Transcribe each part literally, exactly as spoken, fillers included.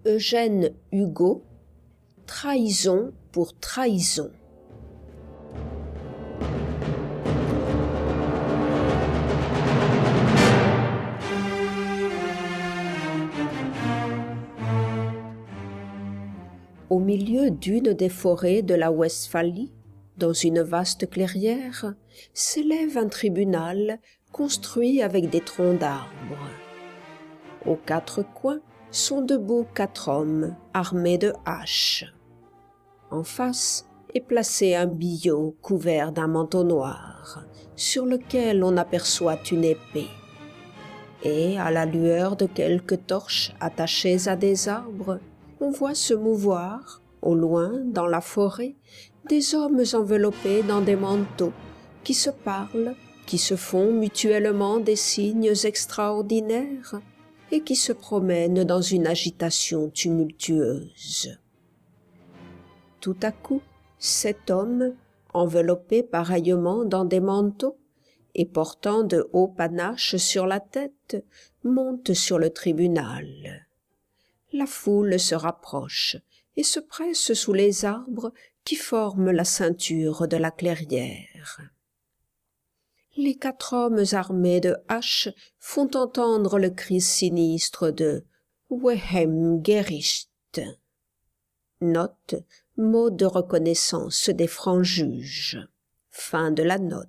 Eugène Hugo, Trahison pour trahison. Au milieu d'une des forêts de la Westphalie, dans une vaste clairière, s'élève un tribunal construit avec des troncs d'arbres. Aux quatre coins sont debout quatre hommes armés de haches. En face est placé un billot couvert d'un manteau noir, sur lequel on aperçoit une épée. Et, à la lueur de quelques torches attachées à des arbres, on voit se mouvoir, au loin, dans la forêt, des hommes enveloppés dans des manteaux, qui se parlent, qui se font mutuellement des signes extraordinaires, et qui se promènent dans une agitation tumultueuse. Tout à coup, sept hommes, enveloppés pareillement dans des manteaux, et portant de hauts panaches sur la tête, montent sur le tribunal. La foule se rapproche et se presse sous les arbres qui forment la ceinture de la clairière. Les quatre hommes armés de haches font entendre le cri sinistre de « Wehem Gericht », note, mot de reconnaissance des francs juges. Fin de la note.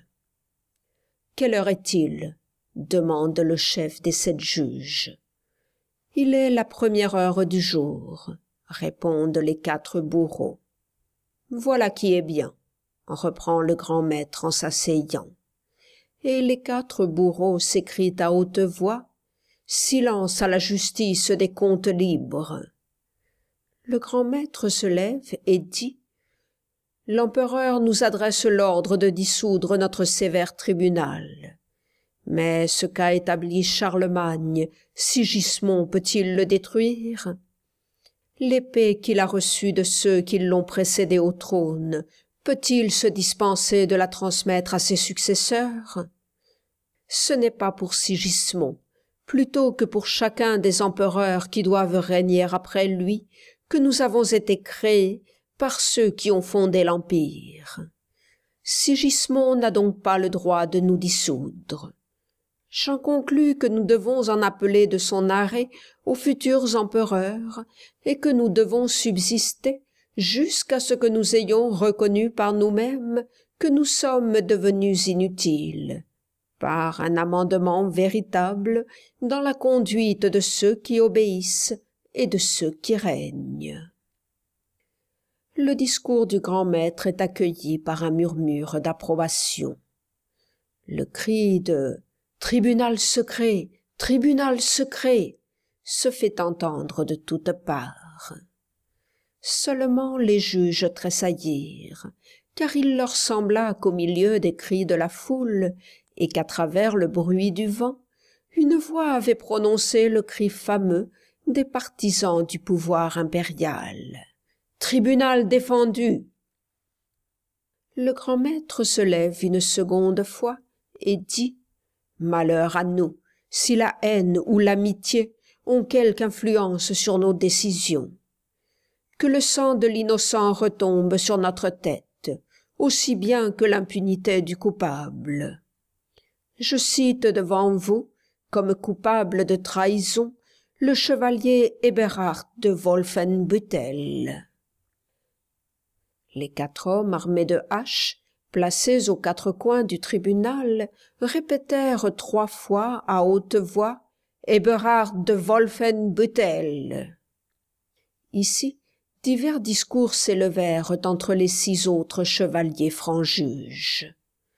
« Quelle heure est-il » demande le chef des sept juges. « Il est la première heure du jour », répondent les quatre bourreaux. « Voilà qui est bien », reprend le grand maître en s'asseyant. Et les quatre bourreaux s'écrient à haute voix « Silence à la justice des comptes libres !» Le grand maître se lève et dit « L'empereur nous adresse l'ordre de dissoudre notre sévère tribunal. Mais ce qu'a établi Charlemagne, Sigismond peut-il le détruire? L'épée qu'il a reçue de ceux qui l'ont précédé au trône, peut-il se dispenser de la transmettre à ses successeurs? Ce n'est pas pour Sigismond, plutôt que pour chacun des empereurs qui doivent régner après lui, que nous avons été créés par ceux qui ont fondé l'Empire. Sigismond n'a donc pas le droit de nous dissoudre. J'en conclus que nous devons en appeler de son arrêt aux futurs empereurs et que nous devons subsister jusqu'à ce que nous ayons reconnu par nous-mêmes que nous sommes devenus inutiles, par un amendement véritable dans la conduite de ceux qui obéissent et de ceux qui règnent. Le discours du grand maître est accueilli par un murmure d'approbation. Le cri de « Tribunal secret, tribunal secret » se fait entendre de toutes parts. Seulement les juges tressaillirent, car il leur sembla qu'au milieu des cris de la foule, et qu'à travers le bruit du vent, une voix avait prononcé le cri fameux des partisans du pouvoir impérial. « Tribunal défendu !» Le grand maître se lève une seconde fois et dit « Malheur à nous, si la haine ou l'amitié ont quelque influence sur nos décisions. Que le sang de l'innocent retombe sur notre tête, aussi bien que l'impunité du coupable. Je cite devant vous, comme coupable de trahison, le chevalier Eberhard de Wolfenbüttel. » Les quatre hommes armés de haches, placés aux quatre coins du tribunal, répétèrent trois fois à haute voix « Eberhard de Wolfenbüttel ». Ici, divers discours s'élevèrent entre les six autres chevaliers francs-juges.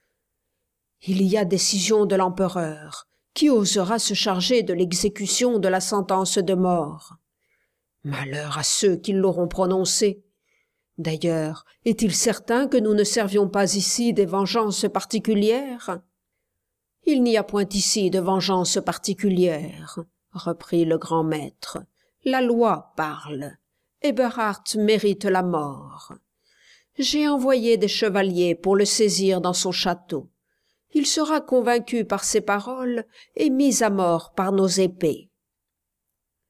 « Il y a décision de l'empereur. Qui osera se charger de l'exécution de la sentence de mort? Malheur à ceux qui l'auront prononcée. D'ailleurs, est-il certain que nous ne servions pas ici des vengeances particulières? Il n'y a point ici de vengeance particulière, reprit le grand maître. La loi parle. Eberhard mérite la mort. J'ai envoyé des chevaliers pour le saisir dans son château. Il sera convaincu par ses paroles et mis à mort par nos épées.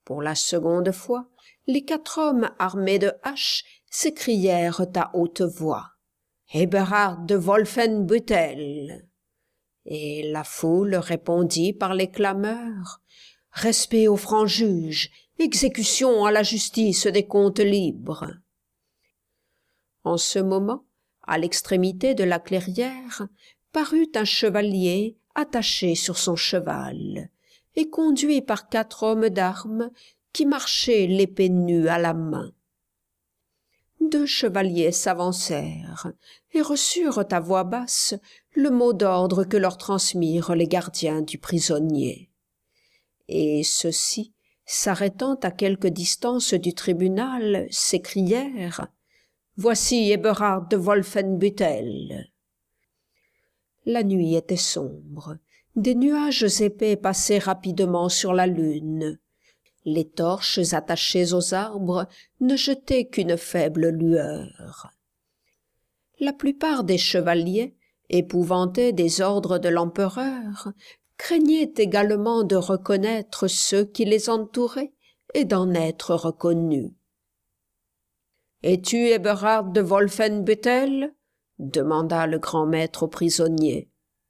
Pour la seconde fois, les quatre hommes armés de haches s'écrièrent à haute voix « Eberhard de Wolfenbüttel !» Et la foule répondit par les clameurs « Respect au franc juge, exécution à la justice des comptes libres !» En ce moment, à l'extrémité de la clairière, parut un chevalier attaché sur son cheval et conduit par quatre hommes d'armes qui marchaient l'épée nue à la main. Deux chevaliers s'avancèrent et reçurent à voix basse le mot d'ordre que leur transmirent les gardiens du prisonnier. Et ceux-ci, s'arrêtant à quelque distance du tribunal, s'écrièrent « Voici Eberhard de Wolfenbüttel !» La nuit était sombre. Des nuages épais passaient rapidement sur la lune. Les torches attachées aux arbres ne jetaient qu'une faible lueur. La plupart des chevaliers, épouvantés des ordres de l'empereur, craignaient également de reconnaître ceux qui les entouraient et d'en être reconnus. « Es-tu Eberhard de Wolfenbüttel ?» demanda le grand maître au prisonnier.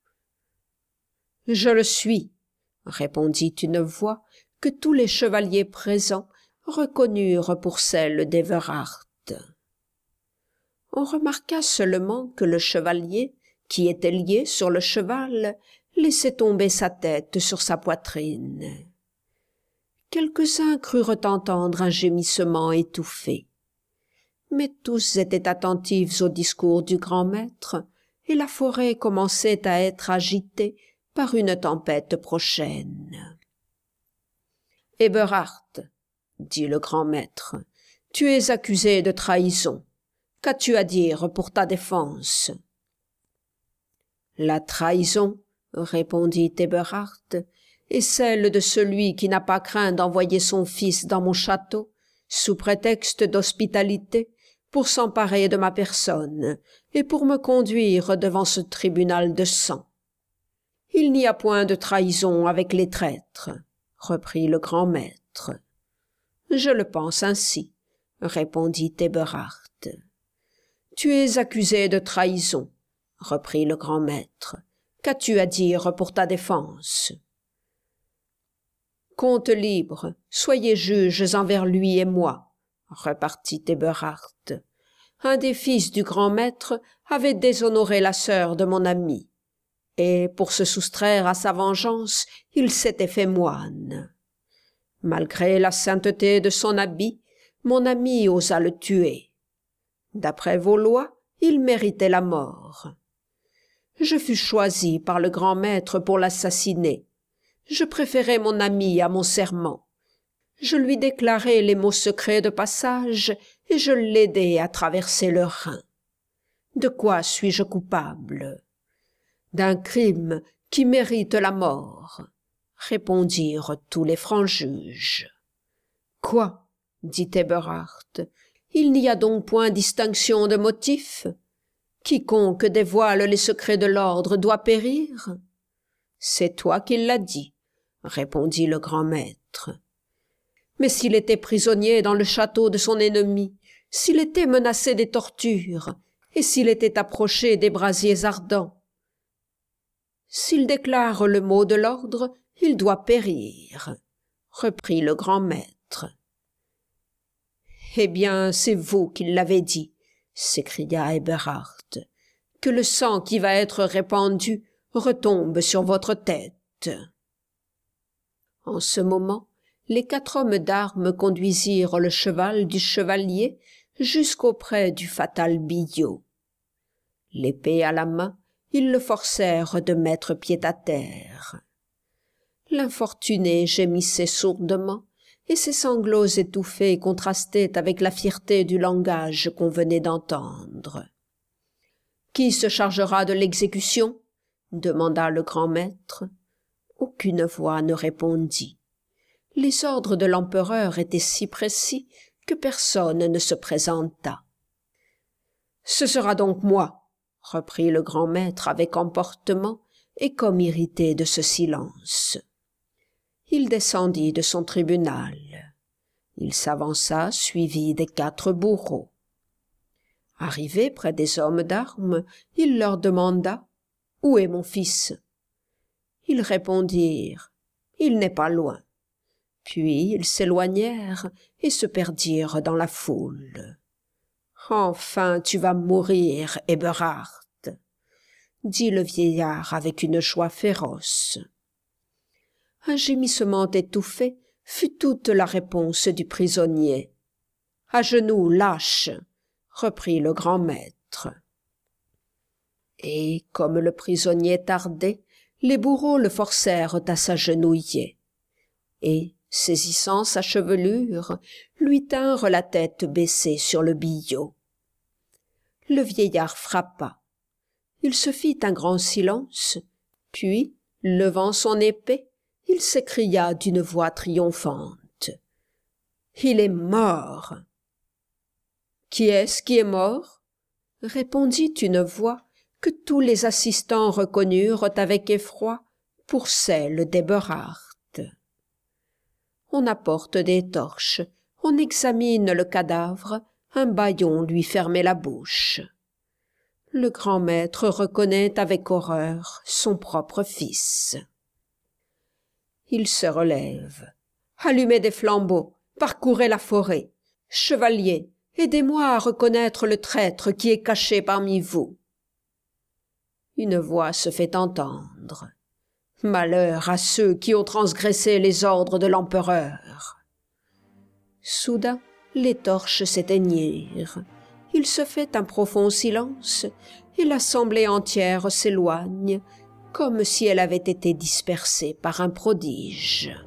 « Je le suis, » répondit une voix que tous les chevaliers présents reconnurent pour celle d'Eberhard. On remarqua seulement que le chevalier, qui était lié sur le cheval, laissait tomber sa tête sur sa poitrine. Quelques-uns crurent entendre un gémissement étouffé. Mais tous étaient attentifs au discours du grand maître, et la forêt commençait à être agitée par une tempête prochaine. « Eberhard, dit le grand maître, tu es accusé de trahison. Qu'as-tu à dire pour ta défense ?» « La trahison, répondit Eberhard, est celle de celui qui n'a pas craint d'envoyer son fils dans mon château, sous prétexte d'hospitalité, pour s'emparer de ma personne et pour me conduire devant ce tribunal de sang. Il n'y a point de trahison avec les traîtres, reprit le grand maître. Je le pense ainsi, répondit Eberhard. Tu es accusé de trahison, reprit le grand maître. Qu'as-tu à dire pour ta défense? Compte libre, soyez juges envers lui et moi, repartit Eberhard. Un des fils du grand maître avait déshonoré la sœur de mon ami, et pour se soustraire à sa vengeance, il s'était fait moine. Malgré la sainteté de son habit, mon ami osa le tuer. D'après vos lois, il méritait la mort. Je fus choisi par le grand maître pour l'assassiner. Je préférai mon ami à mon serment. Je lui déclarai les mots secrets de passage et je l'aidai à traverser le Rhin. De quoi suis-je coupable? D'un crime qui mérite la mort, répondirent tous les francs juges. Quoi? dit Eberhard. Il n'y a donc point distinction de motif? Quiconque dévoile les secrets de l'ordre doit périr? C'est toi qui l'as dit, répondit le grand maître. Mais s'il était prisonnier dans le château de son ennemi, s'il était menacé des tortures, et s'il était approché des brasiers ardents, s'il déclare le mot de l'ordre, il doit périr, reprit le grand maître. Eh bien, c'est vous qui l'avez dit, s'écria Eberhard, que le sang qui va être répandu retombe sur votre tête. En ce moment, les quatre hommes d'armes conduisirent le cheval du chevalier jusqu'auprès du fatal Billaud. L'épée à la main, ils le forcèrent de mettre pied à terre. L'infortuné gémissait sourdement, et ses sanglots étouffés contrastaient avec la fierté du langage qu'on venait d'entendre. « Qui se chargera de l'exécution ?» demanda le grand maître. Aucune voix ne répondit. Les ordres de l'empereur étaient si précis que personne ne se présenta. « Ce sera donc moi, » reprit le grand maître avec emportement et comme irrité de ce silence. Il descendit de son tribunal. Il s'avança suivi des quatre bourreaux. Arrivé près des hommes d'armes, il leur demanda « Où est mon fils ?» Ils répondirent « Il n'est pas loin. » Puis ils s'éloignèrent et se perdirent dans la foule. « Enfin tu vas mourir, Eberhard !» dit le vieillard avec une joie féroce. Un gémissement étouffé fut toute la réponse du prisonnier. « À genoux, lâche !» reprit le grand maître. Et comme le prisonnier tardait, les bourreaux le forcèrent à s'agenouiller. Et, saisissant sa chevelure, lui tinrent la tête baissée sur le billot. Le vieillard frappa. Il se fit un grand silence, puis, levant son épée, il s'écria d'une voix triomphante. « Il est mort !»« Qui est-ce qui est mort ?» répondit une voix que tous les assistants reconnurent avec effroi pour celle d'Eberhard. On apporte des torches, on examine le cadavre, un bâillon lui fermait la bouche. Le grand maître reconnaît avec horreur son propre fils. Il se relève. « Allumez des flambeaux, parcourez la forêt. Chevalier, aidez-moi à reconnaître le traître qui est caché parmi vous. » Une voix se fait entendre. « Malheur à ceux qui ont transgressé les ordres de l'empereur. » Soudain, les torches s'éteignirent. Il se fait un profond silence et l'assemblée entière s'éloigne comme si elle avait été dispersée par un prodige.